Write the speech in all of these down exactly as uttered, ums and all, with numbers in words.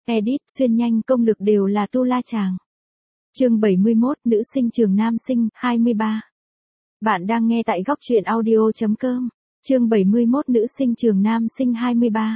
Edit, xuyên nhanh công lực đều là tu la chàng. Chương bảy mươi mốt, nữ sinh trường nam sinh, hai mươi ba. Bạn đang nghe tại góc truyện audio chấm com. Chương bảy mươi mốt, nữ sinh trường nam sinh hai mươi ba.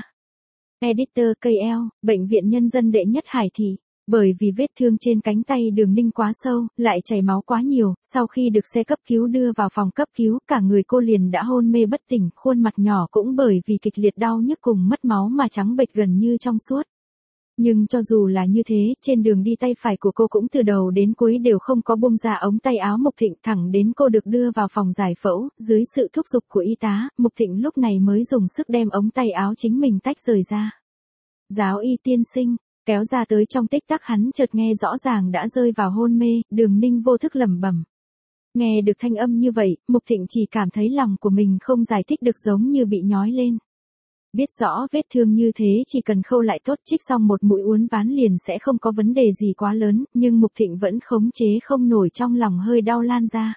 Editor ca lờ, Bệnh viện Nhân dân đệ nhất Hải Thị. Bởi vì vết thương trên cánh tay Đường Ninh quá sâu, lại chảy máu quá nhiều, sau khi được xe cấp cứu đưa vào phòng cấp cứu, cả người cô liền đã hôn mê bất tỉnh, khuôn mặt nhỏ cũng bởi vì kịch liệt đau nhức cùng mất máu mà trắng bệch gần như trong suốt. Nhưng cho dù là như thế, trên đường đi tay phải của cô cũng từ đầu đến cuối đều không có buông ra ống tay áo Mục Thịnh, thẳng đến cô được đưa vào phòng giải phẫu, dưới sự thúc giục của y tá, Mục Thịnh lúc này mới dùng sức đem ống tay áo chính mình tách rời ra. Giáo y tiên sinh, kéo ra tới trong tích tắc hắn chợt nghe rõ ràng đã rơi vào hôn mê, Đường Ninh vô thức lẩm bẩm. Nghe được thanh âm như vậy, Mục Thịnh chỉ cảm thấy lòng của mình không giải thích được, giống như bị nhói lên. Biết rõ vết thương như thế chỉ cần khâu lại tốt, trích xong một mũi uốn ván liền sẽ không có vấn đề gì quá lớn, nhưng Mục Thịnh vẫn khống chế không nổi trong lòng hơi đau lan ra.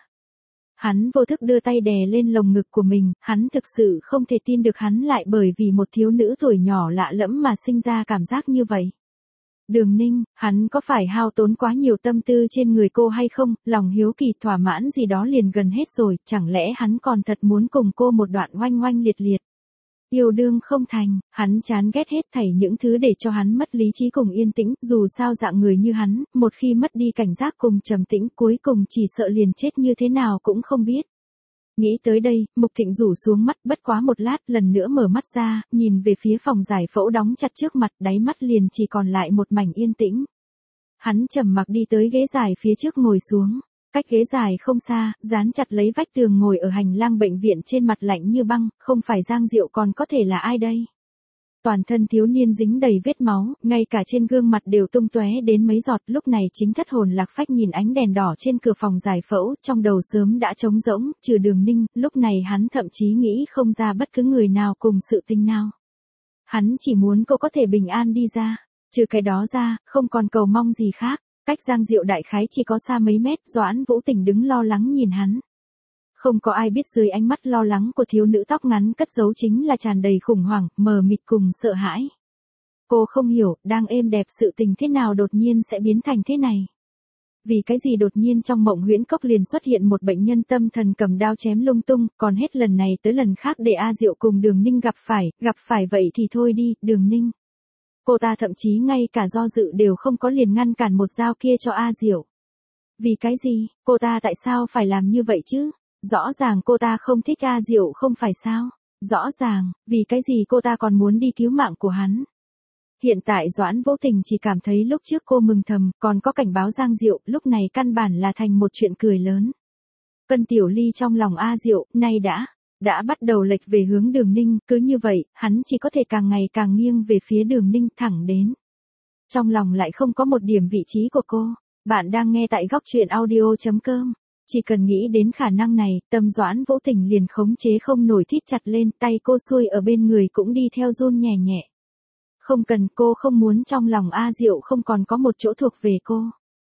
Hắn vô thức đưa tay đè lên lồng ngực của mình, hắn thực sự không thể tin được hắn lại bởi vì một thiếu nữ tuổi nhỏ lạ lẫm mà sinh ra cảm giác như vậy. Đường Ninh, hắn có phải hao tốn quá nhiều tâm tư trên người cô hay không, lòng hiếu kỳ thỏa mãn gì đó liền gần hết rồi, chẳng lẽ hắn còn thật muốn cùng cô một đoạn oanh oanh liệt liệt. Yêu đương không thành, hắn chán ghét hết thảy những thứ để cho hắn mất lý trí cùng yên tĩnh, dù sao dạng người như hắn, một khi mất đi cảnh giác cùng trầm tĩnh cuối cùng chỉ sợ liền chết như thế nào cũng không biết. Nghĩ tới đây, Mục Thịnh rủ xuống mắt, bất quá một lát lần nữa mở mắt ra, nhìn về phía phòng giải phẫu đóng chặt trước mặt, đáy mắt liền chỉ còn lại một mảnh yên tĩnh. Hắn trầm mặc đi tới ghế dài phía trước ngồi xuống. Cách ghế dài không xa, dán chặt lấy vách tường ngồi ở hành lang bệnh viện trên mặt lạnh như băng, không phải Giang Diệu còn có thể là ai đây? Toàn thân thiếu niên dính đầy vết máu, ngay cả trên gương mặt đều tung tóe đến mấy giọt, lúc này chính thất hồn lạc phách nhìn ánh đèn đỏ trên cửa phòng giải phẫu, trong đầu sớm đã trống rỗng, trừ Đường Ninh, lúc này hắn thậm chí nghĩ không ra bất cứ người nào cùng sự tình nào. Hắn chỉ muốn cô có thể bình an đi ra, trừ cái đó ra, không còn cầu mong gì khác. Cách Giang Diệu đại khái chỉ có xa mấy mét, Doãn Vũ Tình đứng lo lắng nhìn hắn. Không có ai biết dưới ánh mắt lo lắng của thiếu nữ tóc ngắn cất giấu chính là tràn đầy khủng hoảng, mờ mịt cùng sợ hãi. Cô không hiểu, đang êm đẹp sự tình thế nào đột nhiên sẽ biến thành thế này. Vì cái gì đột nhiên trong mộng huyễn cốc liền xuất hiện một bệnh nhân tâm thần cầm đao chém lung tung, còn hết lần này tới lần khác để A Diệu cùng Đường Ninh gặp phải, gặp phải vậy thì thôi đi, Đường Ninh. Cô ta thậm chí ngay cả do dự đều không có liền ngăn cản một dao kia cho A Diệu. Vì cái gì, cô ta tại sao phải làm như vậy chứ? Rõ ràng cô ta không thích A Diệu không phải sao? Rõ ràng, vì cái gì cô ta còn muốn đi cứu mạng của hắn? Hiện tại Doãn Vô Tình chỉ cảm thấy lúc trước cô mừng thầm, còn có cảnh báo Giang Diệu, lúc này căn bản là thành một chuyện cười lớn. Cân Tiểu Ly trong lòng A Diệu, nay đã. Đã bắt đầu lệch về hướng Đường Ninh, cứ như vậy, hắn chỉ có thể càng ngày càng nghiêng về phía Đường Ninh thẳng đến. Trong lòng lại không có một điểm vị trí của cô. Bạn đang nghe tại góc truyện audio chấm com. Chỉ cần nghĩ đến khả năng này, tâm Doãn Vũ Tình liền khống chế không nổi thít chặt lên, tay cô xuôi ở bên người cũng đi theo run nhẹ nhẹ. Không cần, cô không muốn trong lòng A Diệu không còn có một chỗ thuộc về cô.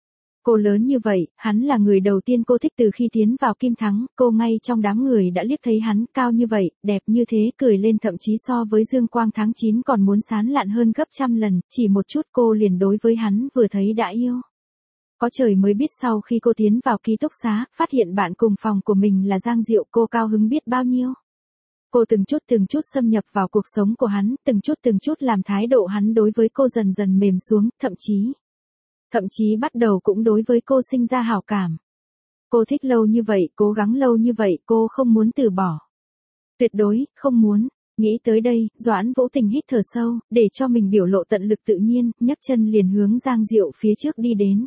Cô lớn như vậy, hắn là người đầu tiên cô thích từ khi tiến vào Kim Thắng, cô ngay trong đám người đã liếc thấy hắn, cao như vậy, đẹp như thế, cười lên thậm chí so với Dương Quang tháng chín còn muốn sán lạn hơn gấp trăm lần, chỉ một chút cô liền đối với hắn vừa thấy đã yêu. Có trời mới biết sau khi cô tiến vào ký túc xá, phát hiện bạn cùng phòng của mình là Giang Diệu, cô cao hứng biết bao nhiêu. Cô từng chút từng chút xâm nhập vào cuộc sống của hắn, từng chút từng chút làm thái độ hắn đối với cô dần dần mềm xuống, thậm chí... Thậm chí bắt đầu cũng đối với cô sinh ra hảo cảm. Cô thích lâu như vậy, cố gắng lâu như vậy, cô không muốn từ bỏ. Tuyệt đối, không muốn. Nghĩ tới đây, Doãn Vũ Tình hít thở sâu, để cho mình biểu lộ tận lực tự nhiên, nhấc chân liền hướng Giang Diệu phía trước đi đến.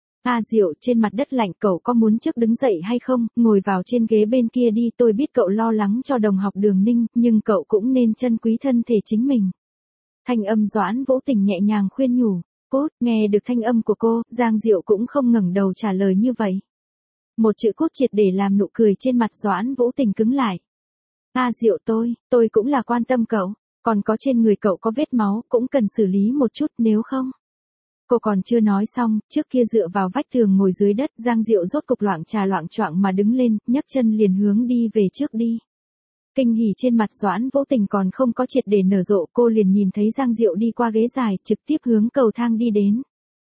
A Diệu, trên mặt đất lạnh, cậu có muốn trước đứng dậy hay không, ngồi vào trên ghế bên kia đi, tôi biết cậu lo lắng cho đồng học Đường Ninh, nhưng cậu cũng nên trân quý thân thể chính mình. Thanh âm Doãn Vũ Tình nhẹ nhàng khuyên nhủ. Cút, nghe được thanh âm của cô, Giang Diệu cũng không ngẩng đầu trả lời như vậy. Một chữ cút triệt để làm nụ cười trên mặt Doãn Vũ Tình cứng lại. A Diệu tôi, tôi cũng là quan tâm cậu, còn có trên người cậu có vết máu, cũng cần xử lý một chút nếu không. Cô còn chưa nói xong, trước kia dựa vào vách tường ngồi dưới đất, Giang Diệu rốt cục loạng trà loạng choạng mà đứng lên, nhấc chân liền hướng đi về trước đi. Kinh hỉ trên mặt Doãn Vũ Tình còn không có triệt để nở rộ, cô liền nhìn thấy Giang Diệu đi qua ghế dài, trực tiếp hướng cầu thang đi đến.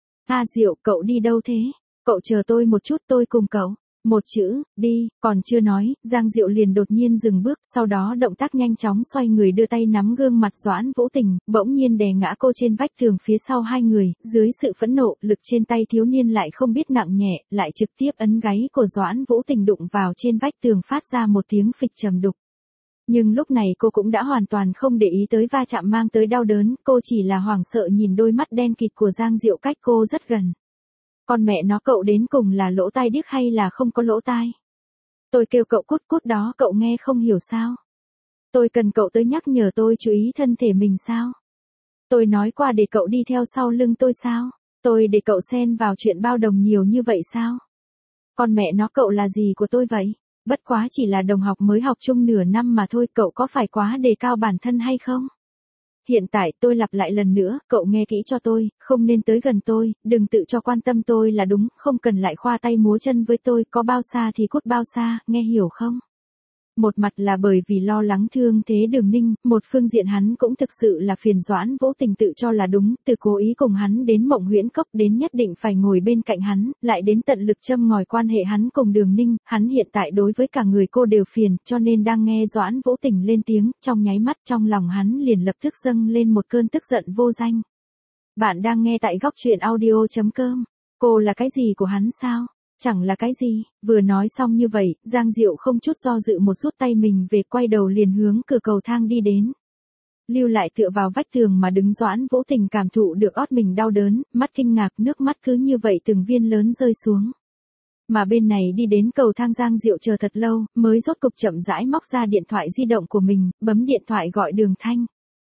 A Diệu, cậu đi đâu thế? Cậu chờ tôi một chút, tôi cùng cậu. Một chữ, đi, còn chưa nói, Giang Diệu liền đột nhiên dừng bước, sau đó động tác nhanh chóng xoay người đưa tay nắm gương mặt Doãn Vũ Tình, bỗng nhiên đè ngã cô trên vách tường phía sau hai người, dưới sự phẫn nộ, lực trên tay thiếu niên lại không biết nặng nhẹ, lại trực tiếp ấn gáy của Doãn Vũ Tình đụng vào trên vách tường phát ra một tiếng phịch trầm đục. Nhưng lúc này cô cũng đã hoàn toàn không để ý tới va chạm mang tới đau đớn, cô chỉ là hoảng sợ nhìn đôi mắt đen kịt của Giang Diệu cách cô rất gần. Con mẹ nó, cậu đến cùng là lỗ tai điếc hay là không có lỗ tai? Tôi kêu cậu cút cút đó cậu nghe không hiểu sao? Tôi cần cậu tới nhắc nhở tôi chú ý thân thể mình sao? Tôi nói qua để cậu đi theo sau lưng tôi sao? Tôi để cậu xen vào chuyện bao đồng nhiều như vậy sao? Con mẹ nó, cậu là gì của tôi vậy? Bất quá chỉ là đồng học mới học chung nửa năm mà thôi, cậu có phải quá đề cao bản thân hay không? Hiện tại tôi lặp lại lần nữa, cậu nghe kỹ cho tôi, không nên tới gần tôi, đừng tự cho quan tâm tôi là đúng, không cần lại khoa tay múa chân với tôi, có bao xa thì cút bao xa, nghe hiểu không? Một mặt là bởi vì lo lắng thương thế Đường Ninh, một phương diện hắn cũng thực sự là phiền Doãn Vũ Tình tự cho là đúng, từ cố ý cùng hắn đến Mộng Huyễn Cốc đến nhất định phải ngồi bên cạnh hắn, lại đến tận lực châm ngòi quan hệ hắn cùng Đường Ninh, hắn hiện tại đối với cả người cô đều phiền, cho nên đang nghe Doãn Vũ Tình lên tiếng, trong nháy mắt trong lòng hắn liền lập tức dâng lên một cơn tức giận vô danh. Bạn đang nghe tại góc truyện audio chấm com, cô là cái gì của hắn sao? Chẳng là cái gì, vừa nói xong như vậy, Giang Diệu không chút do dự một rút tay mình về, quay đầu liền hướng cửa cầu thang đi đến. Lưu lại tựa vào vách tường mà đứng Doãn Vũ Tình cảm thụ được ót mình đau đớn, mắt kinh ngạc, nước mắt cứ như vậy từng viên lớn rơi xuống. Mà bên này đi đến cầu thang Giang Diệu chờ thật lâu, mới rốt cục chậm rãi móc ra điện thoại di động của mình, bấm điện thoại gọi Đường Thanh.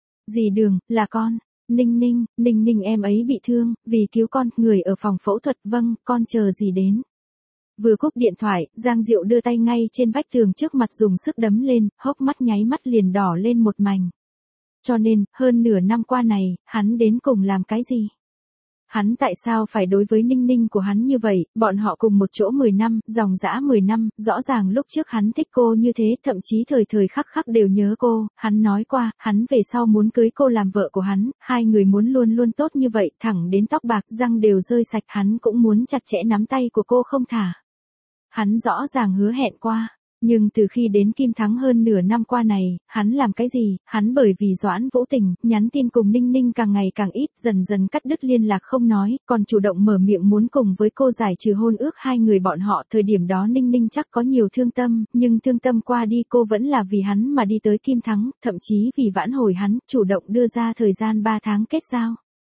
Dì Đường, là con. Ninh Ninh, Ninh Ninh em ấy bị thương, vì cứu con, người ở phòng phẫu thuật, vâng, con chờ dì đến. Vừa cúp điện thoại, Giang Diệu đưa tay ngay trên vách tường trước mặt dùng sức đấm lên, hốc mắt nháy mắt liền đỏ lên một mảnh. Cho nên, hơn nửa năm qua này, hắn đến cùng làm cái gì? Hắn tại sao phải đối với Ninh Ninh của hắn như vậy, bọn họ cùng một chỗ mười năm, dòng dã mười năm, rõ ràng lúc trước hắn thích cô như thế, thậm chí thời thời khắc khắc đều nhớ cô, hắn nói qua, hắn về sau muốn cưới cô làm vợ của hắn, hai người muốn luôn luôn tốt như vậy, thẳng đến tóc bạc, răng đều rơi sạch, hắn cũng muốn chặt chẽ nắm tay của cô không thả. Hắn rõ ràng hứa hẹn qua, nhưng từ khi đến Kim Thắng hơn nửa năm qua này, hắn làm cái gì, hắn bởi vì Doãn Vũ Tình, nhắn tin cùng Ninh Ninh càng ngày càng ít, dần dần cắt đứt liên lạc không nói, còn chủ động mở miệng muốn cùng với cô giải trừ hôn ước hai người bọn họ, thời điểm đó Ninh Ninh chắc có nhiều thương tâm, nhưng thương tâm qua đi cô vẫn là vì hắn mà đi tới Kim Thắng, thậm chí vì vãn hồi hắn, chủ động đưa ra thời gian ba tháng kết giao.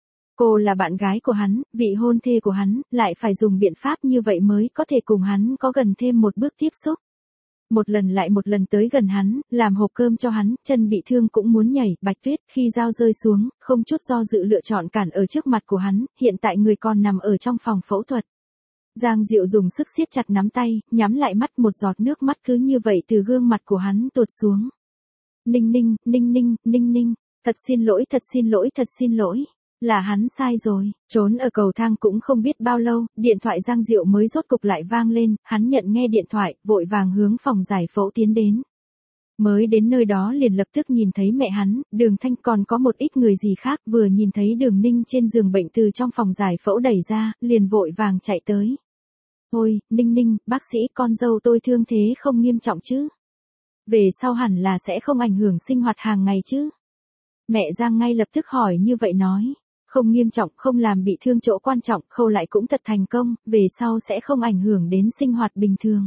Cô là bạn gái của hắn, vị hôn thê của hắn, lại phải dùng biện pháp như vậy mới có thể cùng hắn có gần thêm một bước tiếp xúc. Một lần lại một lần tới gần hắn, làm hộp cơm cho hắn, chân bị thương cũng muốn nhảy, Bạch Tuyết, khi dao rơi xuống, không chút do dự lựa chọn cản ở trước mặt của hắn, hiện tại người còn nằm ở trong phòng phẫu thuật. Giang Diệu dùng sức siết chặt nắm tay, nhắm lại mắt, một giọt nước mắt cứ như vậy từ gương mặt của hắn tuột xuống. Ninh Ninh, Ninh Ninh, Ninh Ninh, thật xin lỗi, thật xin lỗi, thật xin lỗi. Là hắn sai rồi, trốn ở cầu thang cũng không biết bao lâu, điện thoại Giang Diệu mới rốt cục lại vang lên, hắn nhận nghe điện thoại, vội vàng hướng phòng giải phẫu tiến đến. Mới đến nơi đó liền lập tức nhìn thấy mẹ hắn, Đường Thanh, còn có một ít người gì khác, vừa nhìn thấy Đường Ninh trên giường bệnh từ trong phòng giải phẫu đẩy ra, liền vội vàng chạy tới. Ôi, Ninh Ninh, bác sĩ, con dâu tôi thương thế không nghiêm trọng chứ? Về sau hẳn là sẽ không ảnh hưởng sinh hoạt hàng ngày chứ? Mẹ Giang ngay lập tức hỏi như vậy nói. Không nghiêm trọng, không làm bị thương chỗ quan trọng, khâu lại cũng thật thành công, về sau sẽ không ảnh hưởng đến sinh hoạt bình thường.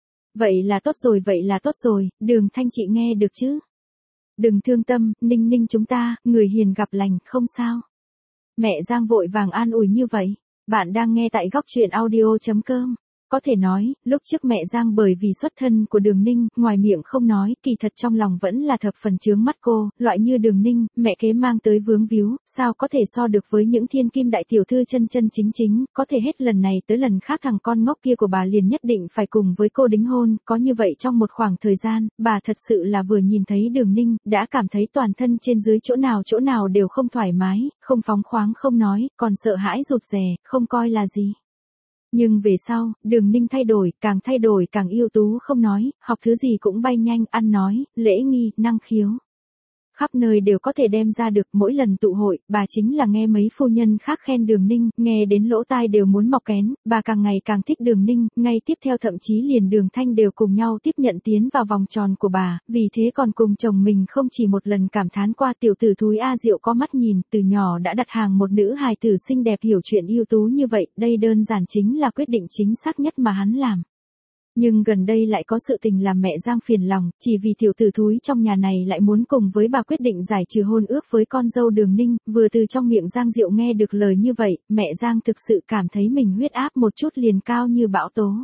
Vậy là tốt rồi, vậy là tốt rồi, Đường Thanh chị nghe được chứ? Đừng thương tâm, Ninh Ninh chúng ta, người hiền gặp lành, không sao. Mẹ Giang vội vàng an ủi như vậy. Bạn đang nghe tại góc truyện audio chấm com. Có thể nói, lúc trước mẹ Giang bởi vì xuất thân của Đường Ninh, ngoài miệng không nói, kỳ thật trong lòng vẫn là thập phần chướng mắt cô, loại như Đường Ninh, mẹ kế mang tới vướng víu, sao có thể so được với những thiên kim đại tiểu thư chân chân chính chính, có thể hết lần này tới lần khác thằng con ngốc kia của bà liền nhất định phải cùng với cô đính hôn, có như vậy trong một khoảng thời gian, bà thật sự là vừa nhìn thấy Đường Ninh, đã cảm thấy toàn thân trên dưới chỗ nào chỗ nào đều không thoải mái, không phóng khoáng không nói, còn sợ hãi rụt rè, không coi là gì. Nhưng về sau, Đường Ninh thay đổi, càng thay đổi càng ưu tú không nói, học thứ gì cũng bay nhanh, ăn nói, lễ nghi, năng khiếu. Khắp nơi đều có thể đem ra được, mỗi lần tụ hội, bà chính là nghe mấy phu nhân khác khen Đường Ninh, nghe đến lỗ tai đều muốn mọc kén, bà càng ngày càng thích Đường Ninh, ngay tiếp theo thậm chí liền Đường Thanh đều cùng nhau tiếp nhận tiến vào vòng tròn của bà, vì thế còn cùng chồng mình không chỉ một lần cảm thán qua tiểu tử thúi A Diệu có mắt nhìn, từ nhỏ đã đặt hàng một nữ hài tử xinh đẹp hiểu chuyện ưu tú như vậy, đây đơn giản chính là quyết định chính xác nhất mà hắn làm. Nhưng gần đây lại có sự tình làm mẹ Giang phiền lòng, chỉ vì tiểu tử thúi trong nhà này lại muốn cùng với bà quyết định giải trừ hôn ước với con dâu Đường Ninh, vừa từ trong miệng Giang Diệu nghe được lời như vậy, mẹ Giang thực sự cảm thấy mình huyết áp một chút liền cao như bão tố.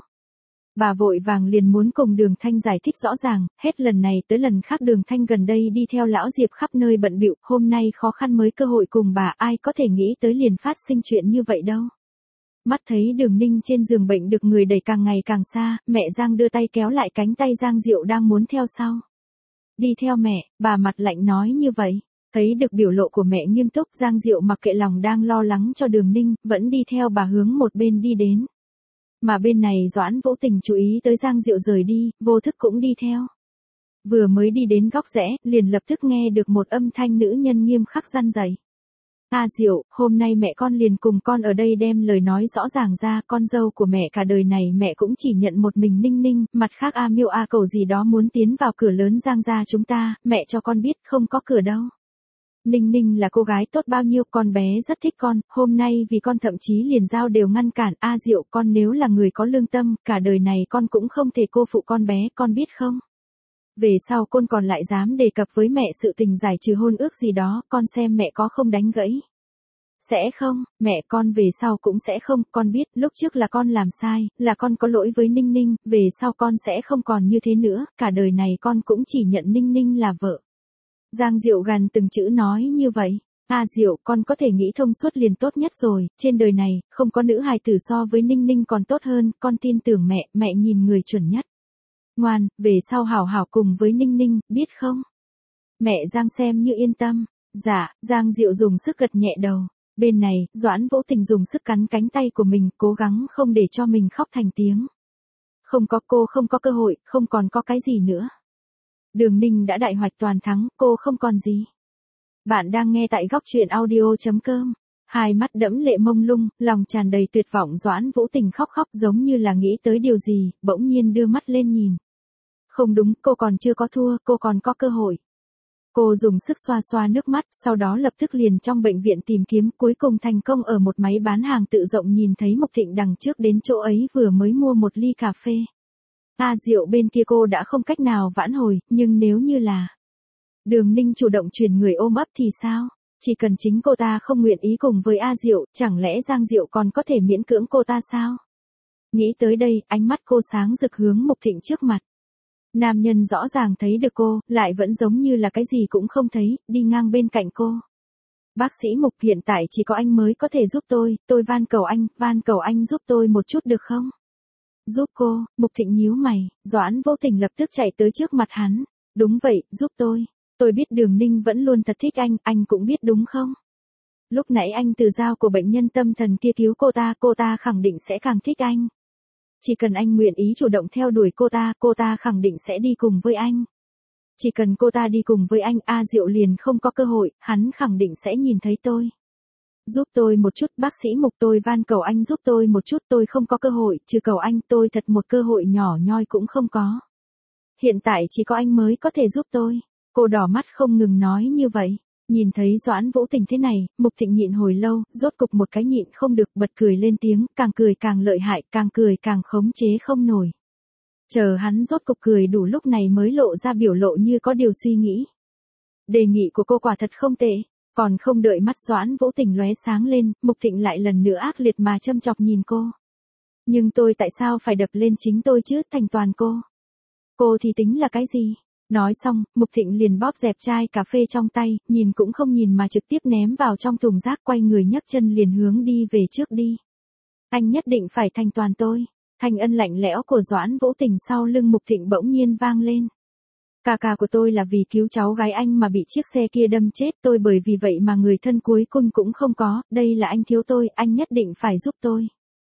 Bà vội vàng liền muốn cùng Đường Thanh giải thích rõ ràng, hết lần này tới lần khác Đường Thanh gần đây đi theo lão Diệp khắp nơi bận bịu, hôm nay khó khăn mới cơ hội cùng bà, ai có thể nghĩ tới liền phát sinh chuyện như vậy đâu. Mắt thấy Đường Ninh trên giường bệnh được người đẩy càng ngày càng xa, mẹ Giang đưa tay kéo lại cánh tay Giang Diệu đang muốn theo sau. Đi theo mẹ, bà mặt lạnh nói như vậy. Thấy được biểu lộ của mẹ nghiêm túc, Giang Diệu mặc kệ lòng đang lo lắng cho Đường Ninh, vẫn đi theo bà hướng một bên đi đến. Mà bên này Doãn Vũ Tình chú ý tới Giang Diệu rời đi, vô thức cũng đi theo. Vừa mới đi đến góc rẽ, liền lập tức nghe được một âm thanh nữ nhân nghiêm khắc răn dạy. A Diệu, hôm nay mẹ con liền cùng con ở đây đem lời nói rõ ràng ra, con dâu của mẹ cả đời này mẹ cũng chỉ nhận một mình Ninh Ninh, mặt khác A Miêu A Cầu gì đó muốn tiến vào cửa lớn Giang gia chúng ta, mẹ cho con biết không có cửa đâu. Ninh Ninh là cô gái tốt bao nhiêu, con bé rất thích con, hôm nay vì con thậm chí liền giao đều ngăn cản, A Diệu con nếu là người có lương tâm, cả đời này con cũng không thể cô phụ con bé, con biết không? Về sau con còn lại dám đề cập với mẹ sự tình giải trừ hôn ước gì đó, con xem mẹ có không đánh gãy. Sẽ không, mẹ con về sau cũng sẽ không, con biết, lúc trước là con làm sai, là con có lỗi với Ninh Ninh, về sau con sẽ không còn như thế nữa, cả đời này con cũng chỉ nhận Ninh Ninh là vợ. Giang Diệu gằn từng chữ nói như vậy. A Diệu, con có thể nghĩ thông suốt liền tốt nhất rồi, trên đời này, không có nữ hài tử so với Ninh Ninh còn tốt hơn, con tin tưởng mẹ, mẹ nhìn người chuẩn nhất. Ngoan, về sau hảo hảo cùng với Ninh Ninh, biết không? Mẹ Giang xem như yên tâm. Dạ, Giang Diệu dùng sức gật nhẹ đầu. Bên này, Doãn Vũ Tình dùng sức cắn cánh tay của mình, cố gắng không để cho mình khóc thành tiếng. Không có cô không có cơ hội, không còn có cái gì nữa. Đường Ninh đã đại hoạch toàn thắng, cô không còn gì. Bạn đang nghe tại góc truyện audio chấm com. Hai mắt đẫm lệ mông lung, lòng tràn đầy tuyệt vọng Doãn Vũ Tình khóc khóc giống như là nghĩ tới điều gì, bỗng nhiên đưa mắt lên nhìn. Không đúng, cô còn chưa có thua, cô còn có cơ hội. Cô dùng sức xoa xoa nước mắt, sau đó lập tức liền trong bệnh viện tìm kiếm, cuối cùng thành công ở một máy bán hàng tự rộng nhìn thấy Mộc Thịnh đằng trước đến chỗ ấy vừa mới mua một ly cà phê. A Diệu bên kia cô đã không cách nào vãn hồi, nhưng nếu như là Đường Ninh chủ động truyền người ôm ấp thì sao? Chỉ cần chính cô ta không nguyện ý cùng với A Diệu, chẳng lẽ Giang Diệu còn có thể miễn cưỡng cô ta sao? Nghĩ tới đây, ánh mắt cô sáng rực hướng Mộc Thịnh trước mặt. Nam nhân rõ ràng thấy được cô, lại vẫn giống như là cái gì cũng không thấy, đi ngang bên cạnh cô. Bác sĩ Mục, hiện tại chỉ có anh mới có thể giúp tôi, tôi van cầu anh, van cầu anh giúp tôi một chút được không? Giúp cô, Mục Thịnh nhíu mày, Doãn Vô Tình lập tức chạy tới trước mặt hắn. Đúng vậy, giúp tôi. Tôi biết Đường Ninh vẫn luôn thật thích anh, anh cũng biết đúng không? Lúc nãy anh từ dao của bệnh nhân tâm thần kia cứu cô ta, cô ta khẳng định sẽ càng thích anh. Chỉ cần anh nguyện ý chủ động theo đuổi cô ta, cô ta khẳng định sẽ đi cùng với anh. Chỉ cần cô ta đi cùng với anh, A Diệu liền không có cơ hội, hắn khẳng định sẽ nhìn thấy tôi. Giúp tôi một chút, bác sĩ Mục, tôi van cầu anh giúp tôi một chút, tôi không có cơ hội, trừ cầu anh, tôi thật một cơ hội nhỏ nhoi cũng không có. Hiện tại chỉ có anh mới có thể giúp tôi. Cô đỏ mắt không ngừng nói như vậy. Nhìn thấy Doãn Vũ Tình thế này, Mục Thịnh nhịn hồi lâu, rốt cục một cái nhịn không được, bật cười lên tiếng, càng cười càng lợi hại, càng cười càng khống chế không nổi. Chờ hắn rốt cục cười đủ lúc này mới lộ ra biểu lộ như có điều suy nghĩ. Đề nghị của cô quả thật không tệ, còn không đợi mắt Doãn Vũ Tình lóe sáng lên, Mục Thịnh lại lần nữa ác liệt mà châm chọc nhìn cô. Nhưng tôi tại sao phải đập lên chính tôi chứ, thành toàn cô? Cô thì tính là cái gì? Nói xong, Mục Thịnh liền bóp dẹp chai cà phê trong tay, nhìn cũng không nhìn mà trực tiếp ném vào trong thùng rác, quay người nhấc chân liền hướng đi về trước đi. Anh nhất định phải thành toàn tôi. Thanh âm lạnh lẽo của Doãn Vũ Tình sau lưng Mục Thịnh bỗng nhiên vang lên. Ca ca của tôi là vì cứu cháu gái anh mà bị chiếc xe kia đâm chết, tôi bởi vì vậy mà người thân cuối cùng cũng không có, đây là anh thiếu tôi, anh nhất định phải giúp tôi.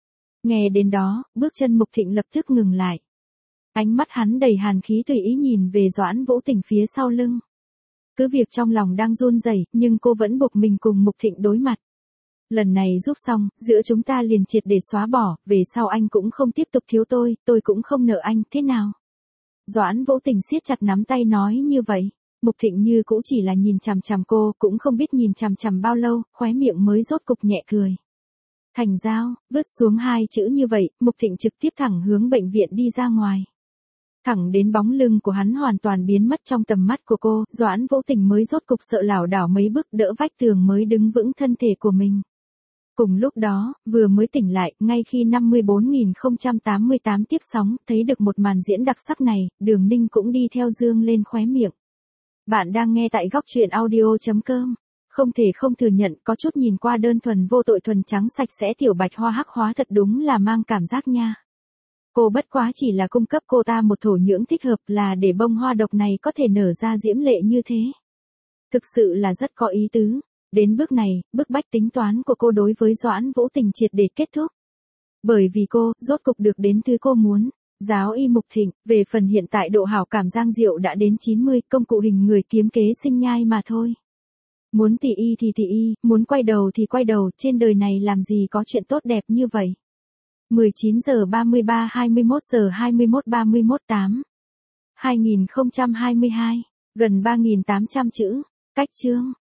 Nghe đến đó, bước chân Mục Thịnh lập tức ngừng lại. Ánh mắt hắn đầy hàn khí tùy ý nhìn về Doãn Vũ Tình phía sau lưng. Cứ việc trong lòng đang run rẩy, nhưng cô vẫn buộc mình cùng Mục Thịnh đối mặt. Lần này giúp xong, giữa chúng ta liền triệt để xóa bỏ, về sau anh cũng không tiếp tục thiếu tôi, tôi cũng không nợ anh, thế nào? Doãn Vũ Tình siết chặt nắm tay nói như vậy. Mục Thịnh như cũ chỉ là nhìn chằm chằm cô, cũng không biết nhìn chằm chằm bao lâu, khóe miệng mới rốt cục nhẹ cười. Thành giao, vứt xuống hai chữ như vậy, Mục Thịnh trực tiếp thẳng hướng bệnh viện đi ra ngoài. Thẳng đến bóng lưng của hắn hoàn toàn biến mất trong tầm mắt của cô, Doãn Vũ Tình mới rốt cục sợ lảo đảo mấy bước đỡ vách tường mới đứng vững thân thể của mình. Cùng lúc đó, vừa mới tỉnh lại, ngay khi năm mươi bốn nghìn không trăm tám mươi tám tiếp sóng, thấy được một màn diễn đặc sắc này, Đường Ninh cũng đi theo dương lên khóe miệng. Bạn đang nghe tại góc truyện audio chấm com. Không thể không thừa nhận, có chút nhìn qua đơn thuần vô tội thuần trắng sạch sẽ tiểu bạch hoa hắc hóa thật đúng là mang cảm giác nha. Cô bất quá chỉ là cung cấp cô ta một thổ nhưỡng thích hợp là để bông hoa độc này có thể nở ra diễm lệ như thế. Thực sự là rất có ý tứ. Đến bước này, bức bách tính toán của cô đối với Doãn Vũ Tình triệt để kết thúc. Bởi vì cô, rốt cục được đến thứ cô muốn. Giáo y Mục Thịnh, về phần hiện tại độ hảo cảm Giang Diệu đã đến chín mươi, công cụ hình người kiếm kế sinh nhai mà thôi. Muốn tỉ y thì tỉ y, muốn quay đầu thì quay đầu, trên đời này làm gì có chuyện tốt đẹp như vậy. mười chín giờ ba mươi ba hai mươi mốt giờ hai mươi mốt ba mươi mốt tám. hai nghìn không trăm hai mươi hai, gần ba nghìn tám trăm chữ, cách chương.